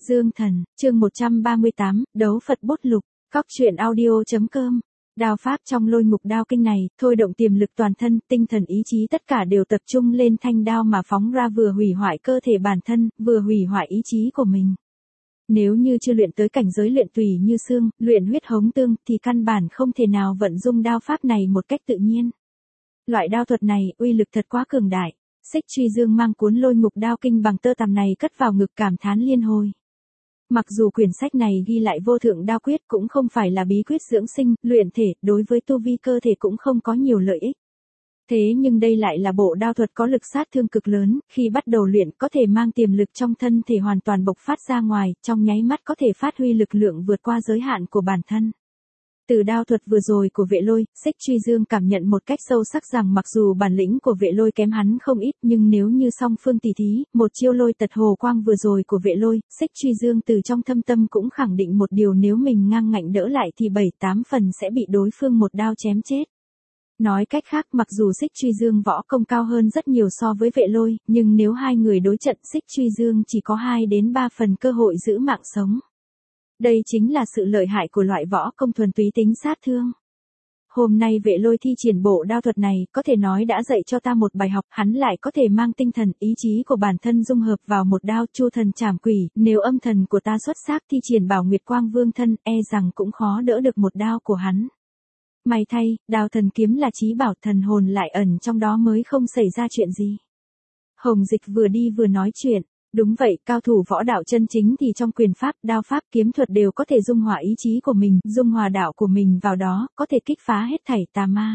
Dương Thần, chương 138, Đấu Phật Bút Lục, Cóc truyện audio.com. Đao pháp trong lôi ngục đao kinh này, thôi động tiềm lực toàn thân, tinh thần ý chí tất cả đều tập trung lên thanh đao mà phóng ra, vừa hủy hoại cơ thể bản thân, vừa hủy hoại ý chí của mình. Nếu như chưa luyện tới cảnh giới luyện tùy như xương, luyện huyết hống tương, thì căn bản không thể nào vận dụng đao pháp này một cách tự nhiên. Loại đao thuật này, uy lực thật quá cường đại. Xích Truy Dương mang cuốn lôi ngục đao kinh bằng tơ tằm này cất vào ngực cảm thán liên hồi. Mặc dù quyển sách này ghi lại vô thượng đao quyết cũng không phải là bí quyết dưỡng sinh, luyện thể, đối với tu vi cơ thể cũng không có nhiều lợi ích. Thế nhưng đây lại là bộ đao thuật có lực sát thương cực lớn, khi bắt đầu luyện có thể mang tiềm lực trong thân thể hoàn toàn bộc phát ra ngoài, trong nháy mắt có thể phát huy lực lượng vượt qua giới hạn của bản thân. Từ đao thuật vừa rồi của Vệ Lôi, Xích Truy Dương cảm nhận một cách sâu sắc rằng mặc dù bản lĩnh của Vệ Lôi kém hắn không ít, nhưng nếu như song phương tỷ thí, một chiêu lôi tật hồ quang vừa rồi của Vệ Lôi, Xích Truy Dương từ trong thâm tâm cũng khẳng định một điều, nếu mình ngang ngạnh đỡ lại thì 7-8 phần sẽ bị đối phương một đao chém chết. Nói cách khác, mặc dù Xích Truy Dương võ công cao hơn rất nhiều so với Vệ Lôi, nhưng nếu hai người đối trận, Xích Truy Dương chỉ có 2-3 phần cơ hội giữ mạng sống. Đây chính là sự lợi hại của loại võ công thuần túy tính sát thương. Hôm nay Vệ Lôi thi triển bộ đao thuật này, có thể nói đã dạy cho ta một bài học, hắn lại có thể mang tinh thần, ý chí của bản thân dung hợp vào một đao Chu Thần Trảm Quỷ, nếu âm thần của ta xuất sắc thi triển Bảo Nguyệt Quang Vương Thân, e rằng cũng khó đỡ được một đao của hắn. May thay, đao thần kiếm là chí bảo, thần hồn lại ẩn trong đó mới không xảy ra chuyện gì. Hồng Dịch vừa đi vừa nói chuyện. Đúng vậy, cao thủ võ đạo chân chính thì trong quyền pháp, đao pháp, kiếm thuật đều có thể dung hòa ý chí của mình, dung hòa đạo của mình vào đó, có thể kích phá hết thảy tà ma.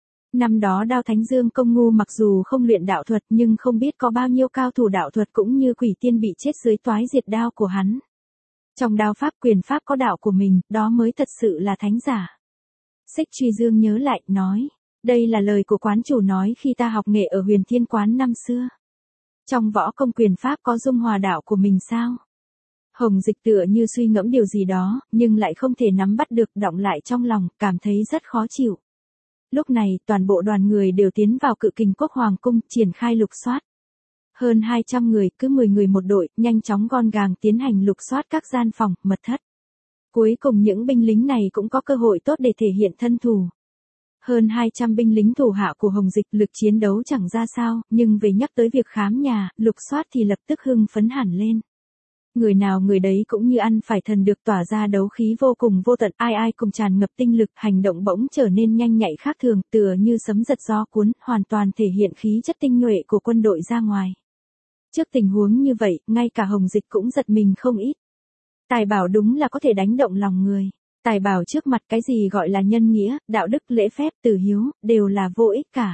Năm đó Đao Thánh Dương Công Ngu mặc dù không luyện đạo thuật nhưng không biết có bao nhiêu cao thủ đạo thuật cũng như quỷ tiên bị chết dưới toái diệt đao của hắn. Trong đao pháp quyền pháp có đạo của mình, đó mới thật sự là thánh giả. Xích Truy Dương nhớ lại, nói, đây là lời của quán chủ nói khi ta học nghệ ở Huyền Thiên Quán năm xưa. Trong võ công quyền pháp có dung hòa đạo của mình sao? Hồng Dịch tựa như suy ngẫm điều gì đó, nhưng lại không thể nắm bắt được, đọng lại trong lòng, cảm thấy rất khó chịu. Lúc này, toàn bộ đoàn người đều tiến vào Cự Kình Quốc Hoàng Cung, triển khai lục soát. Hơn 200 người, cứ 10 người một đội, nhanh chóng gọn gàng tiến hành lục soát các gian phòng, mật thất. Cuối cùng những binh lính này cũng có cơ hội tốt để thể hiện thân thủ. Hơn 200 binh lính thủ hạ của Hồng Dịch, lực chiến đấu chẳng ra sao, nhưng về nhắc tới việc khám nhà, lục soát thì lập tức hưng phấn hẳn lên. Người nào người đấy cũng như ăn phải thần, được tỏa ra đấu khí vô cùng vô tận, ai ai cùng tràn ngập tinh lực, hành động bỗng trở nên nhanh nhạy khác thường, tựa như sấm giật gió cuốn, hoàn toàn thể hiện khí chất tinh nhuệ của quân đội ra ngoài. Trước tình huống như vậy, ngay cả Hồng Dịch cũng giật mình không ít. Tài bảo đúng là có thể đánh động lòng người. Tài bảo trước mặt cái gì gọi là nhân nghĩa, đạo đức, lễ phép, từ hiếu, đều là vô ích cả.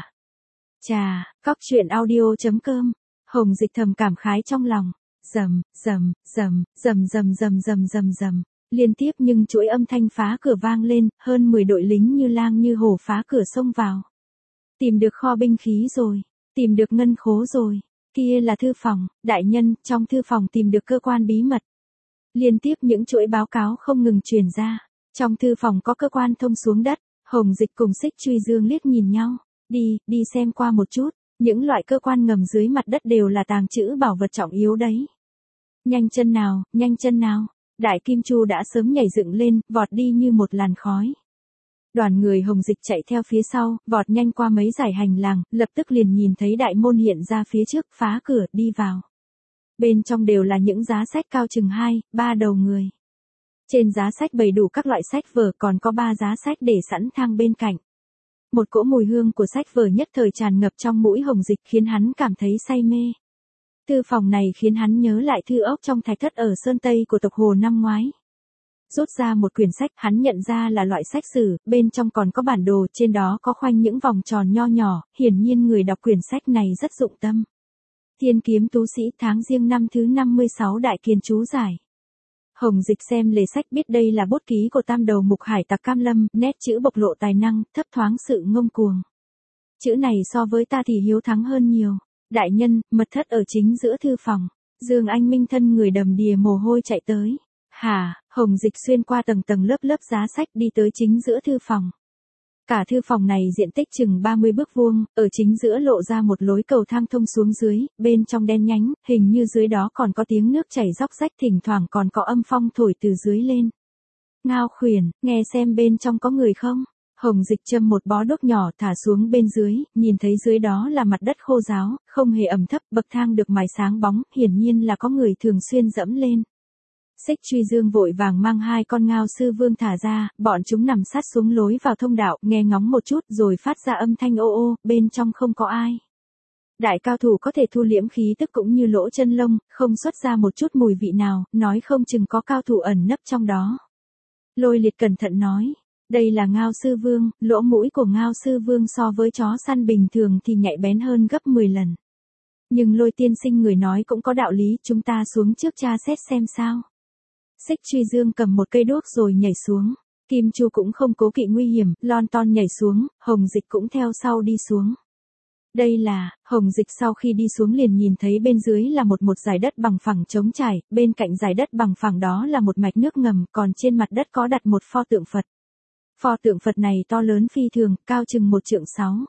Chà, Cóc truyện audio.com. Hồng Dịch thầm cảm khái trong lòng. Rầm, rầm, rầm, rầm rầm rầm rầm rầm rầm. Liên tiếp nhưng chuỗi âm thanh phá cửa vang lên, hơn 10 đội lính như lang như hổ phá cửa xông vào. Tìm được kho binh khí rồi, tìm được ngân khố rồi. Kia là thư phòng, đại nhân, trong thư phòng tìm được cơ quan bí mật. Liên tiếp những chuỗi báo cáo không ngừng truyền ra. Trong thư phòng có cơ quan thông xuống đất, Hồng Dịch cùng Xích Truy Dương liếc nhìn nhau, đi xem qua một chút, những loại cơ quan ngầm dưới mặt đất đều là tàng trữ bảo vật trọng yếu đấy. Nhanh chân nào, Đại Kim Chu đã sớm nhảy dựng lên, vọt đi như một làn khói. Đoàn người Hồng Dịch chạy theo phía sau, vọt nhanh qua mấy dải hành lang, lập tức liền nhìn thấy đại môn hiện ra phía trước, phá cửa, đi vào. Bên trong đều là những giá sách cao chừng 2-3 đầu người. Trên giá sách bày đủ các loại sách vở, còn có 3 giá sách để sẵn thang bên cạnh. Một cỗ mùi hương của sách vở nhất thời tràn ngập trong mũi Hồng Dịch khiến hắn cảm thấy say mê. Thư phòng này khiến hắn nhớ lại thư ốc trong thạch thất ở Sơn Tây của tộc Hồ năm ngoái. Rút ra một quyển sách, hắn nhận ra là loại sách sử, bên trong còn có bản đồ, trên đó có khoanh những vòng tròn nho nhỏ, hiển nhiên người đọc quyển sách này rất dụng tâm. Thiên Kiếm Tú Sĩ, tháng Giêng năm thứ 56 Đại Kiền chú giải. Hồng Dịch xem lề sách biết đây là bút ký của tam đầu mục hải tặc Cam Lâm, nét chữ bộc lộ tài năng, thấp thoáng sự ngông cuồng. Chữ này so với ta thì hiếu thắng hơn nhiều. Đại nhân, mật thất ở chính giữa thư phòng. Dương Anh Minh thân người đầm đìa mồ hôi chạy tới. Hả, Hồng Dịch xuyên qua tầng lớp giá sách đi tới chính giữa thư phòng. Cả thư phòng này diện tích chừng 30 bước vuông, ở chính giữa lộ ra một lối cầu thang thông xuống dưới, bên trong đen nhánh, hình như dưới đó còn có tiếng nước chảy róc rách, thỉnh thoảng còn có âm phong thổi từ dưới lên. Ngao khuyển, nghe xem bên trong có người không? Hồng Dịch châm một bó đuốc nhỏ thả xuống bên dưới, nhìn thấy dưới đó là mặt đất khô ráo, không hề ẩm thấp, bậc thang được mài sáng bóng, hiển nhiên là có người thường xuyên dẫm lên. Xích Truy Dương vội vàng mang hai con ngao sư vương thả ra, bọn chúng nằm sát xuống lối vào thông đạo, nghe ngóng một chút rồi phát ra âm thanh ô ô, bên trong không có ai. Đại cao thủ có thể thu liễm khí tức cũng như lỗ chân lông, không xuất ra một chút mùi vị nào, nói không chừng có cao thủ ẩn nấp trong đó. Lôi Liệt cẩn thận nói, đây là ngao sư vương, lỗ mũi của ngao sư vương so với chó săn bình thường thì nhạy bén hơn gấp 10 lần. Nhưng Lôi tiên sinh người nói cũng có đạo lý, chúng ta xuống trước tra xét xem sao. Xích Truy Dương cầm một cây đuốc rồi nhảy xuống. Kim Chu cũng không cố kỵ nguy hiểm, lon ton nhảy xuống, Hồng Dịch cũng theo sau đi xuống. Đây là, Hồng Dịch sau khi đi xuống liền nhìn thấy bên dưới là một dải đất bằng phẳng trống trải, bên cạnh dải đất bằng phẳng đó là một mạch nước ngầm, còn trên mặt đất có đặt một pho tượng Phật. Pho tượng Phật này to lớn phi thường, cao chừng 1,6 trượng,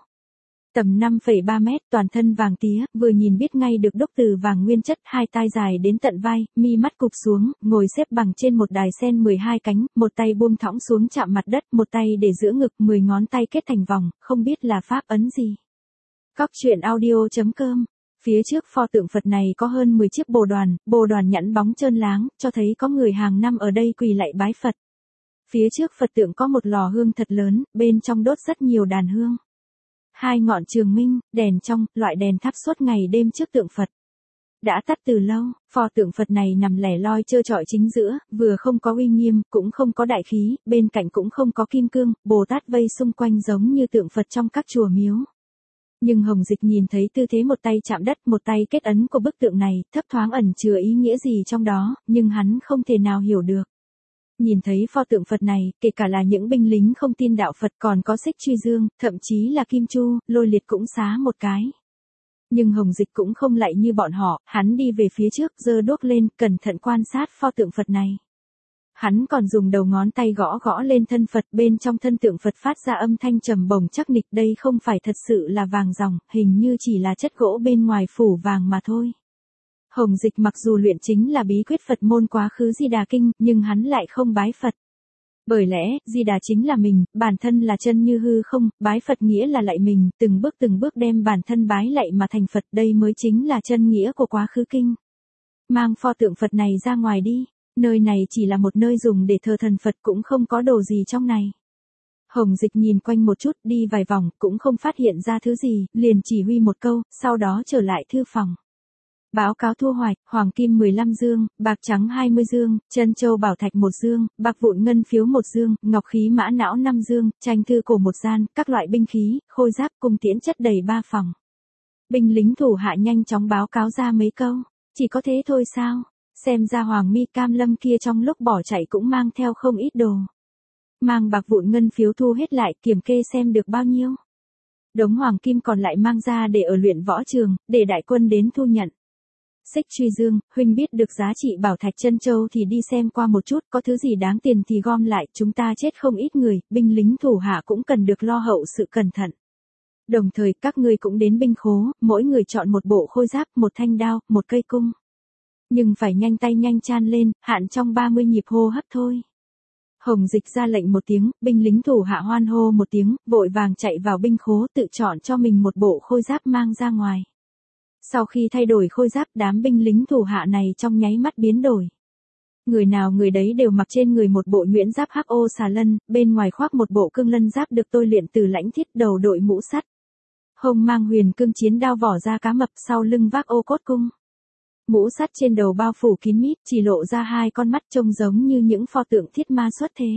tầm 5,3 mét, toàn thân vàng tía, vừa nhìn biết ngay được đúc từ vàng nguyên chất, hai tai dài đến tận vai, mi mắt cụp xuống, ngồi xếp bằng trên một đài sen 12 cánh, một tay buông thõng xuống chạm mặt đất, một tay để giữa ngực, 10 ngón tay kết thành vòng, không biết là pháp ấn gì. Cóc truyện audio.com. Phía trước pho tượng Phật này có hơn 10 chiếc bồ đoàn nhẵn bóng trơn láng, cho thấy có người hàng năm ở đây quỳ lạy bái Phật. Phía trước Phật tượng có một lò hương thật lớn, bên trong đốt rất nhiều đàn hương. Hai ngọn trường minh, đèn trong, loại đèn thắp suốt ngày đêm trước tượng Phật. Đã tắt từ lâu, pho tượng Phật này nằm lẻ loi trơ trọi chính giữa, vừa không có uy nghiêm, cũng không có đại khí, bên cạnh cũng không có kim cương, Bồ Tát vây xung quanh giống như tượng Phật trong các chùa miếu. Nhưng Hồng Dịch nhìn thấy tư thế một tay chạm đất, một tay kết ấn của bức tượng này, thấp thoáng ẩn chứa ý nghĩa gì trong đó, nhưng hắn không thể nào hiểu được. Nhìn thấy pho tượng Phật này, kể cả là những binh lính không tin đạo Phật, còn có Xích Truy Dương, thậm chí là Kim Chu, Lôi Liệt cũng xá một cái. Nhưng Hồng Dịch cũng không lạy như bọn họ, hắn đi về phía trước, giơ đuốc lên, cẩn thận quan sát pho tượng Phật này. Hắn còn dùng đầu ngón tay gõ gõ lên thân Phật, bên trong thân tượng Phật phát ra âm thanh trầm bổng chắc nịch, đây không phải thật sự là vàng ròng, hình như chỉ là chất gỗ bên ngoài phủ vàng mà thôi. Hồng Dịch mặc dù luyện chính là bí quyết Phật môn quá khứ Di Đà Kinh, nhưng hắn lại không bái Phật. Bởi lẽ, Di Đà chính là mình, bản thân là chân như hư không, bái Phật nghĩa là lạy mình, từng bước đem bản thân bái lạy mà thành Phật, đây mới chính là chân nghĩa của quá khứ kinh. Mang pho tượng Phật này ra ngoài đi, nơi này chỉ là một nơi dùng để thờ thần Phật, cũng không có đồ gì trong này. Hồng Dịch nhìn quanh một chút, đi vài vòng, cũng không phát hiện ra thứ gì, liền chỉ huy một câu, sau đó trở lại thư phòng. Báo cáo thu hoạch, hoàng kim 15 dương, bạc trắng 20 dương, chân châu bảo thạch 1 dương, bạc vụn ngân phiếu 1 dương, ngọc khí mã não 5 dương, tranh thư cổ 1 gian, các loại binh khí, khôi giáp, cung tiễn chất đầy 3 phòng. Binh lính thủ hạ nhanh chóng báo cáo ra mấy câu, chỉ có thế thôi sao? Xem ra Hoàng Mi Cam Lâm kia trong lúc bỏ chạy cũng mang theo không ít đồ. Mang bạc vụn ngân phiếu thu hết lại, kiểm kê xem được bao nhiêu. Đống hoàng kim còn lại mang ra để ở luyện võ trường, để đại quân đến thu nhận. Xích Truy Dương, huynh biết được giá trị bảo thạch chân châu thì đi xem qua một chút, có thứ gì đáng tiền thì gom lại, chúng ta chết không ít người, binh lính thủ hạ cũng cần được lo hậu sự cẩn thận. Đồng thời các ngươi cũng đến binh khố, mỗi người chọn một bộ khôi giáp, một thanh đao, một cây cung. Nhưng phải nhanh tay nhanh chan lên, hạn trong 30 nhịp hô hấp thôi. Hồng Dịch ra lệnh một tiếng, binh lính thủ hạ hoan hô một tiếng, vội vàng chạy vào binh khố tự chọn cho mình một bộ khôi giáp mang ra ngoài. Sau khi thay đổi khôi giáp, đám binh lính thủ hạ này trong nháy mắt biến đổi. Người nào người đấy đều mặc trên người một bộ nhuyễn giáp hắc ô xà lân, bên ngoài khoác một bộ cương lân giáp được tôi luyện từ lãnh thiết, đầu đội mũ sắt. Hông mang huyền cương chiến đao vỏ da cá mập, sau lưng vác ô cốt cung. Mũ sắt trên đầu bao phủ kín mít, chỉ lộ ra hai con mắt trông giống như những pho tượng thiết ma xuất thế.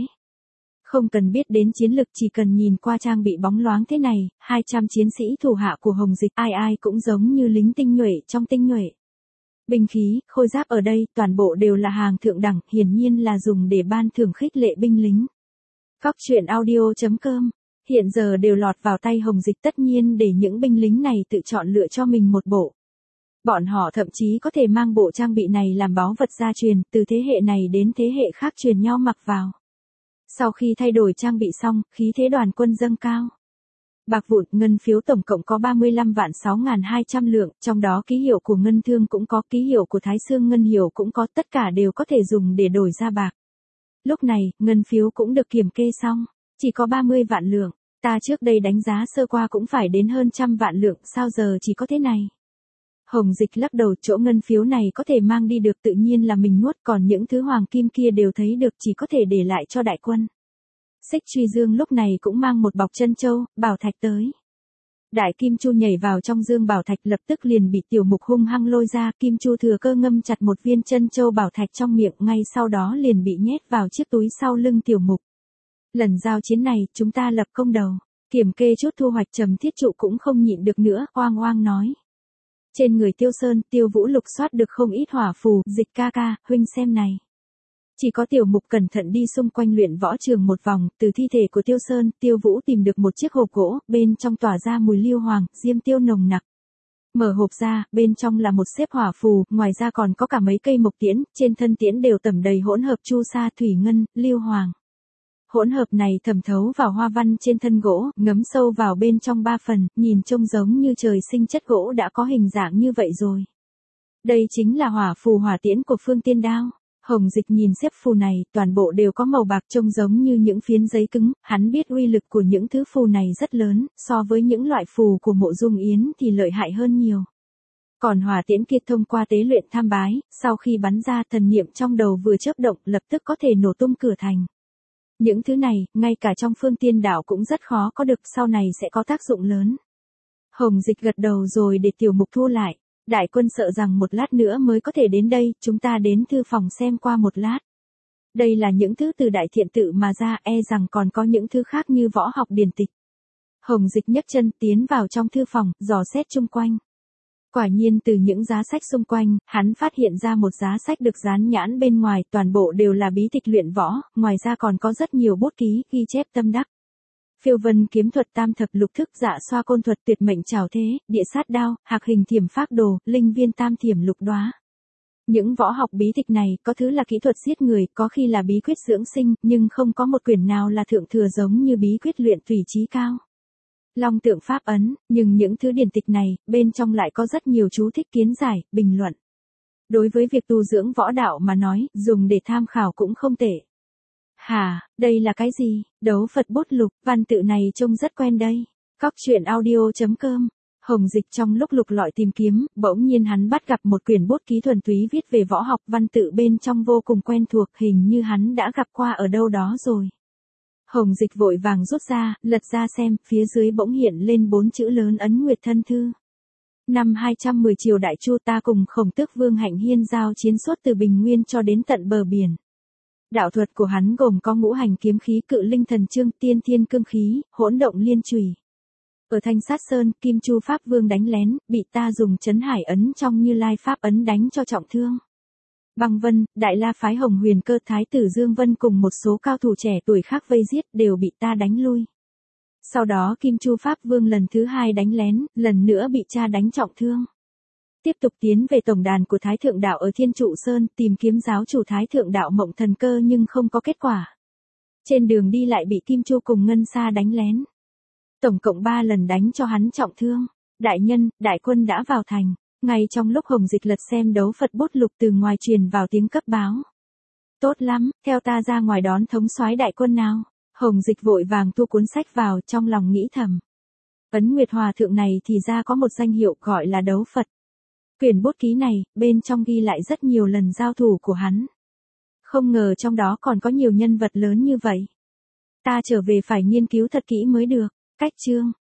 Không cần biết đến chiến lực, chỉ cần nhìn qua trang bị bóng loáng thế này, 200 chiến sĩ thủ hạ của Hồng Dịch ai ai cũng giống như lính tinh nhuệ trong tinh nhuệ. Binh khí, khôi giáp ở đây toàn bộ đều là hàng thượng đẳng, hiển nhiên là dùng để ban thưởng khích lệ binh lính. Cóc truyện audio.com. Hiện giờ đều lọt vào tay Hồng Dịch, tất nhiên để những binh lính này tự chọn lựa cho mình một bộ. Bọn họ thậm chí có thể mang bộ trang bị này làm báu vật gia truyền, từ thế hệ này đến thế hệ khác truyền nhau mặc vào. Sau khi thay đổi trang bị xong, khí thế đoàn quân dâng cao. Bạc vụn, ngân phiếu tổng cộng có 35.6.200 lượng, trong đó ký hiệu của ngân thương cũng có, ký hiệu của Thái Sương ngân hiệu cũng có, tất cả đều có thể dùng để đổi ra bạc. Lúc này, ngân phiếu cũng được kiểm kê xong, chỉ có 30 vạn lượng, ta trước đây đánh giá sơ qua cũng phải đến hơn 100 vạn lượng, sao giờ chỉ có thế này. Hồng Dịch lắc đầu, chỗ ngân phiếu này có thể mang đi được tự nhiên là mình nuốt, còn những thứ hoàng kim kia đều thấy được chỉ có thể để lại cho đại quân. Xích Truy Dương lúc này cũng mang một bọc chân châu, bảo thạch tới. Đại Kim Chu nhảy vào trong dương bảo thạch lập tức liền bị Tiểu Mục hung hăng lôi ra, Kim Chu thừa cơ ngâm chặt một viên chân châu bảo thạch trong miệng, ngay sau đó liền bị nhét vào chiếc túi sau lưng Tiểu Mục. Lần giao chiến này, chúng ta lập công đầu. Kiểm kê chút thu hoạch, Trầm Thiết Trụ cũng không nhịn được nữa, oang oang nói. Trên người Tiêu Sơn, Tiêu Vũ lục soát được không ít hỏa phù, Dịch ca ca, huynh xem này. Chỉ có Tiểu Mục cẩn thận đi xung quanh luyện võ trường một vòng, từ thi thể của Tiêu Sơn, Tiêu Vũ tìm được một chiếc hộp gỗ, bên trong tỏa ra mùi liêu hoàng, diêm tiêu nồng nặc. Mở hộp ra, bên trong là một xếp hỏa phù, ngoài ra còn có cả mấy cây mộc tiễn, trên thân tiễn đều tẩm đầy hỗn hợp chu sa, thủy ngân, liêu hoàng. Hỗn hợp này thẩm thấu vào hoa văn trên thân gỗ, ngấm sâu vào bên trong 3 phần, nhìn trông giống như trời sinh chất gỗ đã có hình dạng như vậy rồi. Đây chính là hỏa phù hỏa tiễn của Phương Tiên Đao. Hồng Dịch nhìn xếp phù này, toàn bộ đều có màu bạc trông giống như những phiến giấy cứng, hắn biết uy lực của những thứ phù này rất lớn, so với những loại phù của Mộ Dung Yến thì lợi hại hơn nhiều. Còn hỏa tiễn kia thông qua tế luyện tham bái, sau khi bắn ra thần niệm trong đầu vừa chớp động lập tức có thể nổ tung cửa thành. Những thứ này, ngay cả trong Phương Tiên Đảo cũng rất khó có được, sau này sẽ có tác dụng lớn. Hồng Dịch gật đầu rồi để Tiểu Mục thu lại. Đại quân sợ rằng một lát nữa mới có thể đến đây, chúng ta đến thư phòng xem qua một lát. Đây là những thứ từ đại thiện tự mà ra, e rằng còn có những thứ khác như võ học điển tịch. Hồng Dịch nhấc chân tiến vào trong thư phòng, dò xét chung quanh. Quả nhiên từ những giá sách xung quanh, hắn phát hiện ra một giá sách được dán nhãn bên ngoài, toàn bộ đều là bí tịch luyện võ, ngoài ra còn có rất nhiều bút ký, ghi chép tâm đắc. Phiêu vân kiếm thuật, tam thập lục thức, dạ xoa côn thuật, tuyệt mệnh trảo thế, địa sát đao, hạc hình thiểm phác đồ, linh viên tam thiểm lục đóa. Những võ học bí tịch này có thứ là kỹ thuật giết người, có khi là bí quyết dưỡng sinh, nhưng không có một quyển nào là thượng thừa giống như bí quyết luyện tùy trí cao. Long tượng pháp ấn, nhưng những thứ điển tịch này, bên trong lại có rất nhiều chú thích kiến giải, bình luận. Đối với việc tu dưỡng võ đạo mà nói, dùng để tham khảo cũng không tệ. Hả, đây là cái gì? Đấu Phật bút lục, văn tự này trông rất quen đây. Cóc truyện audio.com. Hồng Dịch trong lúc lục lọi tìm kiếm, bỗng nhiên hắn bắt gặp một quyển bút ký thuần túy viết về võ học, văn tự bên trong vô cùng quen thuộc, hình như hắn đã gặp qua ở đâu đó rồi. Hồng Dịch vội vàng rút ra, lật ra xem, phía dưới bỗng hiện lên 4 chữ lớn Ấn Nguyệt Thân Thư. Năm 210 triều Đại Chu, ta cùng Khổng Tước Vương Hạnh Hiên giao chiến suốt từ Bình Nguyên cho đến tận bờ biển. Đạo thuật của hắn gồm có ngũ hành kiếm khí, cự linh thần chương, tiên thiên cương khí, hỗn động liên chùy. Ở Thanh Sát Sơn, Kim Chu Pháp Vương đánh lén, bị ta dùng Chấn Hải ấn trong Như Lai Pháp ấn đánh cho trọng thương. Băng Vân, Đại La phái Hồng Huyền Cơ, Thái tử Dương Vân cùng một số cao thủ trẻ tuổi khác vây giết, đều bị ta đánh lui. Sau đó Kim Chu Pháp Vương lần thứ 2 đánh lén, lần nữa bị cha đánh trọng thương. Tiếp tục tiến về tổng đàn của Thái Thượng Đạo ở Thiên Trụ Sơn, tìm kiếm giáo chủ Thái Thượng Đạo Mộng Thần Cơ nhưng không có kết quả. Trên đường đi lại bị Kim Chu cùng Ngân Sa đánh lén. Tổng cộng 3 lần đánh cho hắn trọng thương. Đại nhân, đại quân đã vào thành. Ngay trong lúc Hồng Dịch lật xem đấu Phật bút lục, từ ngoài truyền vào tiếng cấp báo. Tốt lắm, theo ta ra ngoài đón thống soái đại quân nào. Hồng Dịch vội vàng thu cuốn sách vào, trong lòng nghĩ thầm. Ấn Nguyệt Hòa Thượng này thì ra có một danh hiệu gọi là đấu Phật. Quyển bút ký này, bên trong ghi lại rất nhiều lần giao thủ của hắn. Không ngờ trong đó còn có nhiều nhân vật lớn như vậy. Ta trở về phải nghiên cứu thật kỹ mới được. Cách chương.